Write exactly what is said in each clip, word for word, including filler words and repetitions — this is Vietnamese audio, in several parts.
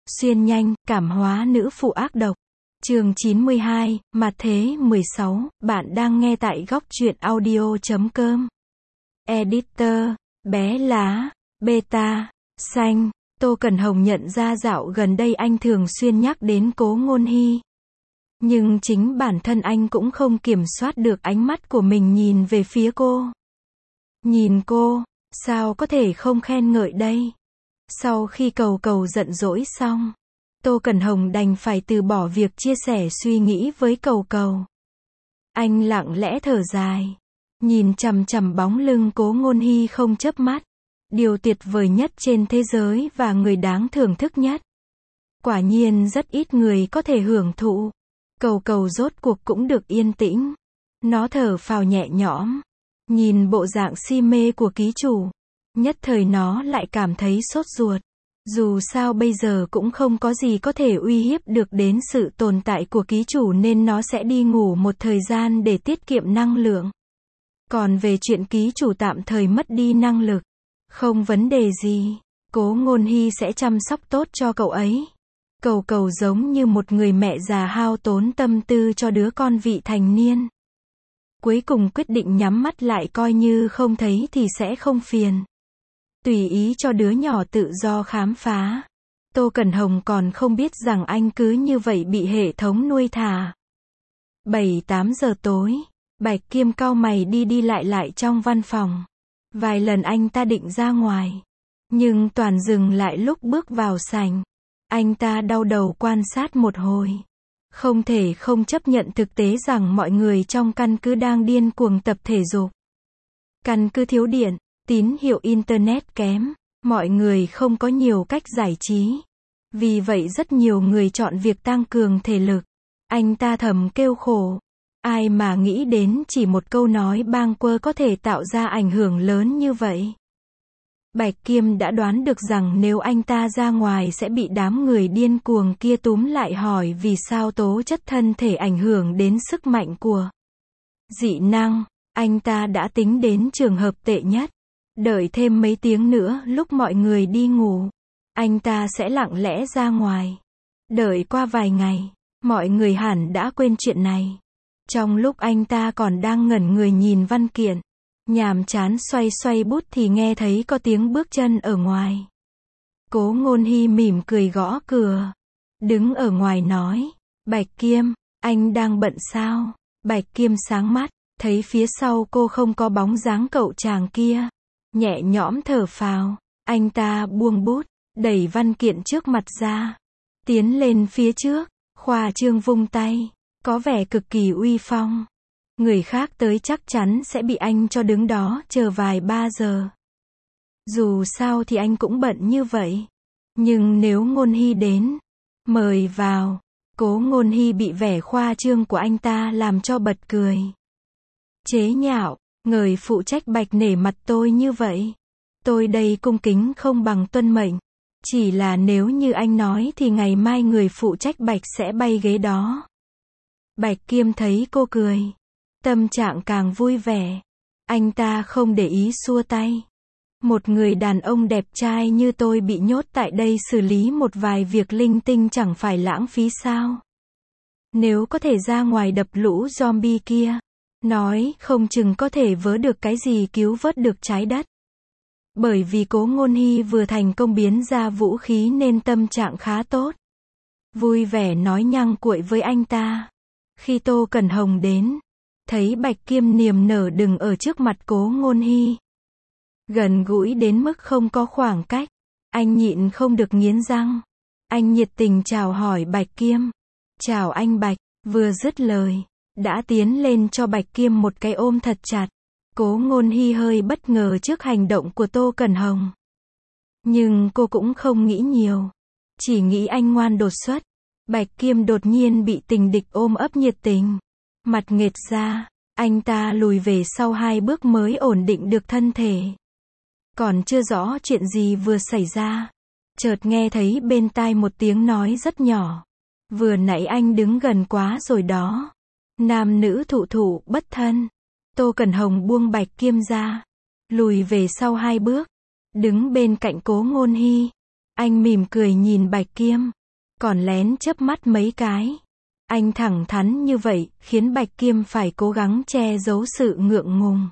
Xuyên nhanh, cảm hóa nữ phụ ác độc. Chương chín mươi hai, Mặt thế mười sáu, bạn đang nghe tại góc truyện audio chấm com. Editor, bé lá, beta, xanh. Tô Cẩn Hồng nhận ra dạo gần đây anh thường xuyên nhắc đến Cố Ngôn Hy. Nhưng chính bản thân anh cũng không kiểm soát được ánh mắt của mình nhìn về phía cô. Nhìn cô, sao có thể không khen ngợi đây? Sau khi cầu cầu giận dỗi xong, Tô Cẩn Hồng đành phải từ bỏ việc chia sẻ suy nghĩ với cầu cầu. Anh lặng lẽ thở dài, nhìn chằm chằm bóng lưng Cố Ngôn Hy không chớp mắt. Điều tuyệt vời nhất trên thế giới và người đáng thưởng thức nhất. Quả nhiên rất ít người có thể hưởng thụ. Cầu cầu rốt cuộc cũng được yên tĩnh. Nó thở phào nhẹ nhõm. Nhìn bộ dạng si mê của ký chủ. Nhất thời nó lại cảm thấy sốt ruột. Dù sao bây giờ cũng không có gì có thể uy hiếp được đến sự tồn tại của ký chủ nên nó sẽ đi ngủ một thời gian để tiết kiệm năng lượng. Còn về chuyện ký chủ tạm thời mất đi năng lực, không vấn đề gì. Cố Ngôn Hy sẽ chăm sóc tốt cho cậu ấy. Cầu cầu giống như một người mẹ già hao tốn tâm tư cho đứa con vị thành niên. Cuối cùng quyết định nhắm mắt lại coi như không thấy thì sẽ không phiền. Tùy ý cho đứa nhỏ tự do khám phá. Tô Cẩn Hồng còn không biết rằng anh cứ như vậy bị hệ thống nuôi thả. bảy tám giờ tối, Bạch Kiêm cau mày đi đi lại lại trong văn phòng. Vài lần anh ta định ra ngoài, nhưng toàn dừng lại lúc bước vào sảnh. Anh ta đau đầu quan sát một hồi. Không thể không chấp nhận thực tế rằng mọi người trong căn cứ đang điên cuồng tập thể dục. Căn cứ thiếu điện, tín hiệu internet kém, mọi người không có nhiều cách giải trí. Vì vậy rất nhiều người chọn việc tăng cường thể lực. Anh ta thầm kêu khổ. Ai mà nghĩ đến chỉ một câu nói bâng quơ có thể tạo ra ảnh hưởng lớn như vậy. Bạch Kiêm đã đoán được rằng nếu anh ta ra ngoài sẽ bị đám người điên cuồng kia túm lại hỏi vì sao tố chất thân thể ảnh hưởng đến sức mạnh của dị năng. Anh ta đã tính đến trường hợp tệ nhất. Đợi thêm mấy tiếng nữa lúc mọi người đi ngủ, anh ta sẽ lặng lẽ ra ngoài. Đợi qua vài ngày, mọi người hẳn đã quên chuyện này. Trong lúc anh ta còn đang ngẩn người nhìn văn kiện, nhàm chán xoay xoay bút thì nghe thấy có tiếng bước chân ở ngoài. Cố Ngôn Hy mỉm cười gõ cửa. Đứng ở ngoài nói, Bạch Kiêm, anh đang bận sao? Bạch Kiêm sáng mắt, thấy phía sau cô không có bóng dáng cậu chàng kia. Nhẹ nhõm thở phào, anh ta buông bút, đẩy văn kiện trước mặt ra. Tiến lên phía trước, khoa trương vung tay, có vẻ cực kỳ uy phong. Người khác tới chắc chắn sẽ bị anh cho đứng đó chờ vài ba giờ. Dù sao thì anh cũng bận như vậy. Nhưng nếu Ngôn Hy đến, mời vào. Cố Ngôn Hy bị vẻ khoa trương của anh ta làm cho bật cười. Chế nhạo, người phụ trách Bạch nể mặt tôi như vậy. Tôi đây cung kính không bằng tuân mệnh. Chỉ là nếu như anh nói thì ngày mai người phụ trách Bạch sẽ bay ghế đó. Bạch Kiêm thấy cô cười, tâm trạng càng vui vẻ. Anh ta không để ý xua tay. Một người đàn ông đẹp trai như tôi bị nhốt tại đây xử lý một vài việc linh tinh chẳng phải lãng phí sao? Nếu có thể ra ngoài đập lũ zombie kia, nói không chừng có thể vớ được cái gì cứu vớt được trái đất. Bởi vì Cố Ngôn Hy vừa thành công biến ra vũ khí nên tâm trạng khá tốt. Vui vẻ nói nhăng cuội với anh ta. Khi Tô Cẩn Hồng đến, thấy Bạch Kiêm niềm nở đứng ở trước mặt Cố Ngôn Hy. Gần gũi đến mức không có khoảng cách. Anh nhịn không được nghiến răng. Anh nhiệt tình chào hỏi Bạch Kiêm. Chào anh Bạch, vừa dứt lời, đã tiến lên cho Bạch Kiêm một cái ôm thật chặt. Cố Ngôn Hy hơi bất ngờ trước hành động của Tô Cẩn Hồng. Nhưng cô cũng không nghĩ nhiều. Chỉ nghĩ anh ngoan đột xuất. Bạch Kiêm đột nhiên bị tình địch ôm ấp nhiệt tình. Mặt nghệt ra, anh ta lùi về sau hai bước mới ổn định được thân thể. Còn chưa rõ chuyện gì vừa xảy ra. Chợt nghe thấy bên tai một tiếng nói rất nhỏ. Vừa nãy anh đứng gần quá rồi đó. Nam nữ thụ thụ bất thân. Tô Cẩn Hồng buông Bạch Kiêm ra. Lùi về sau hai bước. Đứng bên cạnh Cố Ngôn Hy. Anh mỉm cười nhìn Bạch Kiêm, còn lén chớp mắt mấy cái. Anh thẳng thắn như vậy, khiến Bạch Kiêm phải cố gắng che giấu sự ngượng ngùng.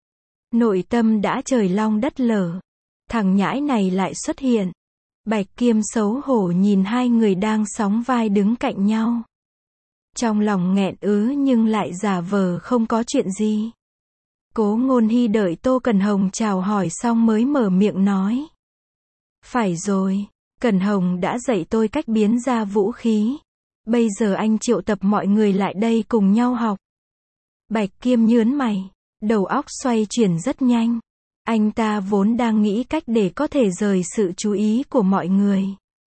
Nội tâm đã trời long đất lở. Thằng nhãi này lại xuất hiện. Bạch Kiêm xấu hổ nhìn hai người đang sóng vai đứng cạnh nhau. Trong lòng nghẹn ứ nhưng lại giả vờ không có chuyện gì. Cố Ngôn Hy đợi Tô Cẩn Hồng chào hỏi xong mới mở miệng nói. Phải rồi, Cẩn Hồng đã dạy tôi cách biến ra vũ khí. Bây giờ anh triệu tập mọi người lại đây cùng nhau học. Bạch Kiêm nhớn mày, đầu óc xoay chuyển rất nhanh. Anh ta vốn đang nghĩ cách để có thể rời sự chú ý của mọi người.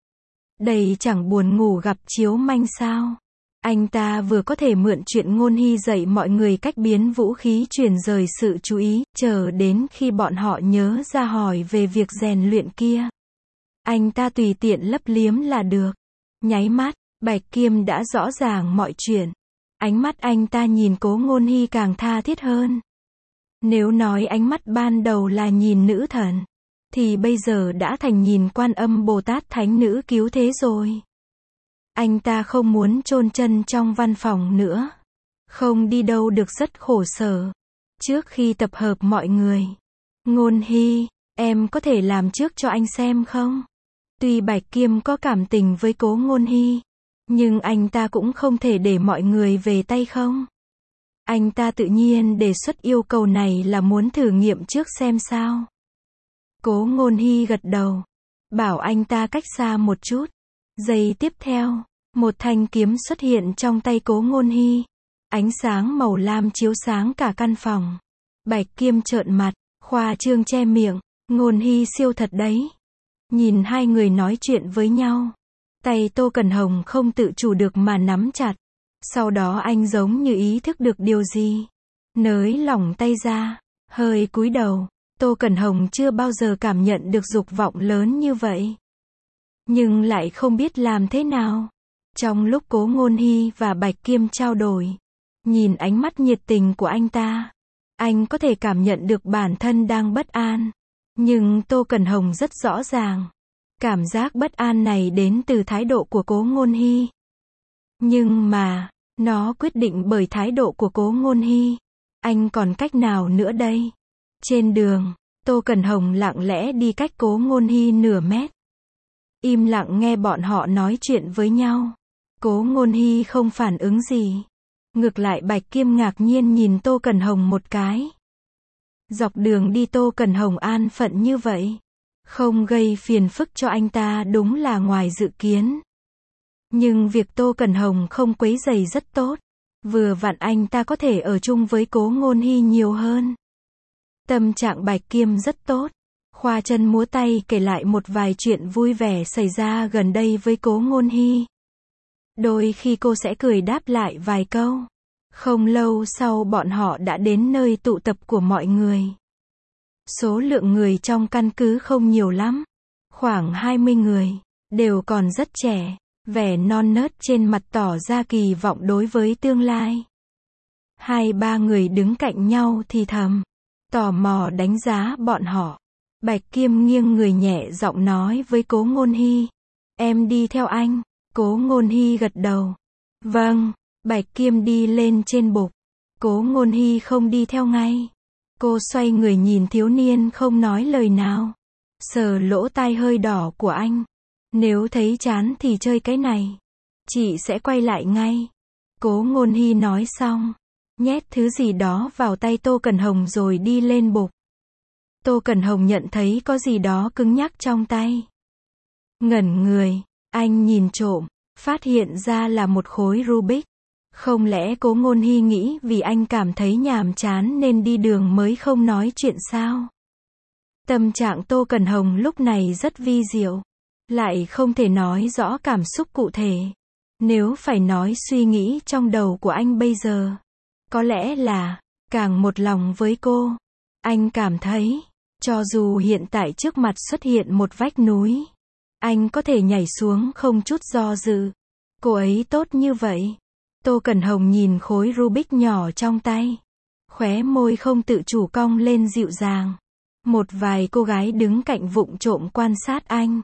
Đây chẳng buồn ngủ gặp chiếu manh sao. Anh ta vừa có thể mượn chuyện Ngôn Hy dạy mọi người cách biến vũ khí chuyển rời sự chú ý, chờ đến khi bọn họ nhớ ra hỏi về việc rèn luyện kia. Anh ta tùy tiện lấp liếm là được. Nháy mắt, Bạch Kiêm đã rõ ràng mọi chuyện. Ánh mắt anh ta nhìn Cố Ngôn Hy càng tha thiết hơn. Nếu nói ánh mắt ban đầu là nhìn nữ thần, thì bây giờ đã thành nhìn Quan Âm Bồ Tát thánh nữ cứu thế rồi. Anh ta không muốn chôn chân trong văn phòng nữa. Không đi đâu được rất khổ sở. Trước khi tập hợp mọi người. Ngôn Hy, em có thể làm trước cho anh xem không? Tuy Bạch Kiêm có cảm tình với Cố Ngôn Hy, nhưng anh ta cũng không thể để mọi người về tay không. Anh ta tự nhiên đề xuất yêu cầu này là muốn thử nghiệm trước xem sao. Cố Ngôn Hy gật đầu, bảo anh ta cách xa một chút. Giây tiếp theo, một thanh kiếm xuất hiện trong tay Cố Ngôn Hy. Ánh sáng màu lam chiếu sáng cả căn phòng. Bạch Kiêm trợn mặt, khoa trương che miệng, Ngôn Hy siêu thật đấy. Nhìn hai người nói chuyện với nhau, tay Tô Cẩn Hồng không tự chủ được mà nắm chặt. Sau đó anh giống như ý thức được điều gì, nới lỏng tay ra, hơi cúi đầu. Tô Cẩn Hồng chưa bao giờ cảm nhận được dục vọng lớn như vậy, nhưng lại không biết làm thế nào. Trong lúc Cố Ngôn Hy và Bạch Kiêm trao đổi, nhìn ánh mắt nhiệt tình của anh ta, anh có thể cảm nhận được bản thân đang bất an. Nhưng Tô Cẩn Hồng rất rõ ràng, cảm giác bất an này đến từ thái độ của Cố Ngôn Hy. Nhưng mà, nó quyết định bởi thái độ của Cố Ngôn Hy. Anh còn cách nào nữa đây? Trên đường, Tô Cẩn Hồng lặng lẽ đi cách Cố Ngôn Hy nửa mét. Im lặng nghe bọn họ nói chuyện với nhau. Cố Ngôn Hy không phản ứng gì. Ngược lại Bạch Kiêm ngạc nhiên nhìn Tô Cẩn Hồng một cái. Dọc đường đi Tô Cẩn Hồng an phận như vậy, không gây phiền phức cho anh ta đúng là ngoài dự kiến. Nhưng việc Tô Cẩn Hồng không quấy rầy rất tốt. Vừa vặn anh ta có thể ở chung với Cố Ngôn Hy nhiều hơn. Tâm trạng Bạch Kiêm rất tốt. Khoa chân múa tay kể lại một vài chuyện vui vẻ xảy ra gần đây với Cố Ngôn Hy. Đôi khi cô sẽ cười đáp lại vài câu. Không lâu sau bọn họ đã đến nơi tụ tập của mọi người. Số lượng người trong căn cứ không nhiều lắm. Khoảng hai mươi người, đều còn rất trẻ. Vẻ non nớt trên mặt tỏ ra kỳ vọng đối với tương lai. Hai ba người đứng cạnh nhau thì thầm, tò mò đánh giá bọn họ. Bạch Kiêm nghiêng người nhẹ giọng nói với Cố Ngôn Hy. Em đi theo anh. Cố Ngôn Hy gật đầu. Vâng. Bạch Kiêm đi lên trên bục. Cố Ngôn Hy không đi theo ngay. Cô xoay người nhìn thiếu niên không nói lời nào. Sờ lỗ tai hơi đỏ của anh. Nếu thấy chán thì chơi cái này. Chị sẽ quay lại ngay. Cố Ngôn Hy nói xong, nhét thứ gì đó vào tay Tô Cẩn Hồng rồi đi lên bục. Tô Cẩn Hồng nhận thấy có gì đó cứng nhắc trong tay. Ngẩn người, anh nhìn trộm, phát hiện ra là một khối Rubik. Không lẽ Cố Ngôn Hy nghĩ vì anh cảm thấy nhàm chán nên đi đường mới không nói chuyện sao? Tâm trạng Tô Cẩn Hồng lúc này rất vi diệu. Lại không thể nói rõ cảm xúc cụ thể. Nếu phải nói suy nghĩ trong đầu của anh bây giờ, có lẽ là, càng một lòng với cô. Anh cảm thấy, cho dù hiện tại trước mặt xuất hiện một vách núi, anh có thể nhảy xuống không chút do dự. Cô ấy tốt như vậy. Tô Cẩn Hồng nhìn khối Rubik nhỏ trong tay. Khóe môi không tự chủ cong lên dịu dàng. Một vài cô gái đứng cạnh vụng trộm quan sát anh.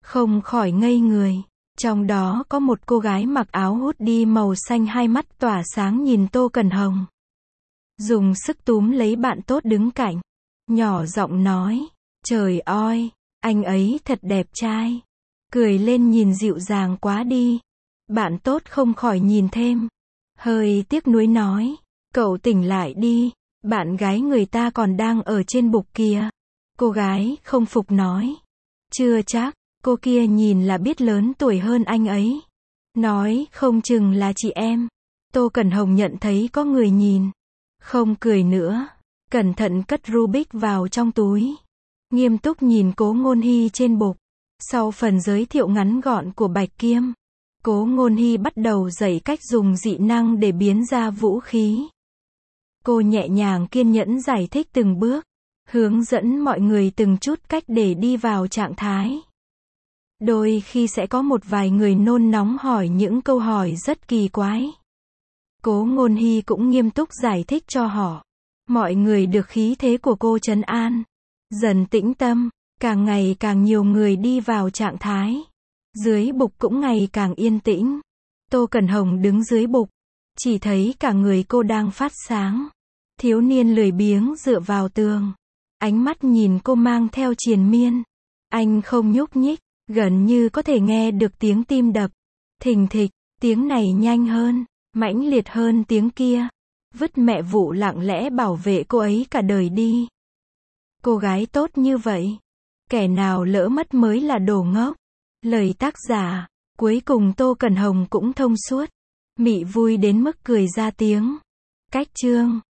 không khỏi ngây người. Trong đó có một cô gái mặc áo hoodie màu xanh, hai mắt tỏa sáng nhìn Tô Cẩn Hồng. Dùng sức túm lấy bạn tốt đứng cạnh. Nhỏ giọng nói, trời ơi, anh ấy thật đẹp trai. Cười lên nhìn dịu dàng quá đi. Bạn tốt không khỏi nhìn thêm. Hơi tiếc nuối nói, cậu tỉnh lại đi, bạn gái người ta còn đang ở trên bục kìa. Cô gái không phục nói, chưa chắc, cô kia nhìn là biết lớn tuổi hơn anh ấy. Nói không chừng là chị em. Tô Cẩn Hồng nhận thấy có người nhìn. Không cười nữa. Cẩn thận cất Rubik vào trong túi. Nghiêm túc nhìn Cố Ngôn Hy trên bục. Sau phần giới thiệu ngắn gọn của Bạch Kiêm, Cố Ngôn Hy bắt đầu dạy cách dùng dị năng để biến ra vũ khí. Cô nhẹ nhàng kiên nhẫn giải thích từng bước, hướng dẫn mọi người từng chút cách để đi vào trạng thái. Đôi khi sẽ có một vài người nôn nóng hỏi những câu hỏi rất kỳ quái. Cố Ngôn Hy cũng nghiêm túc giải thích cho họ. Mọi người được khí thế của cô trấn an, dần tĩnh tâm, càng ngày càng nhiều người đi vào trạng thái. Dưới bục cũng ngày càng yên tĩnh. Tô Cẩn Hồng đứng dưới bục, chỉ thấy cả người cô đang phát sáng. Thiếu niên lười biếng dựa vào tường, ánh mắt nhìn cô mang theo triền miên. Anh không nhúc nhích, gần như có thể nghe được tiếng tim đập. Thình thịch, tiếng này nhanh hơn, mãnh liệt hơn tiếng kia. Vứt mẹ vụ lặng lẽ bảo vệ cô ấy cả đời đi. Cô gái tốt như vậy, kẻ nào lỡ mất mới là đồ ngốc. Lời tác giả. Cuối cùng Tô Cẩn Hồng cũng thông suốt. Mị vui đến mức cười ra tiếng. Cách chương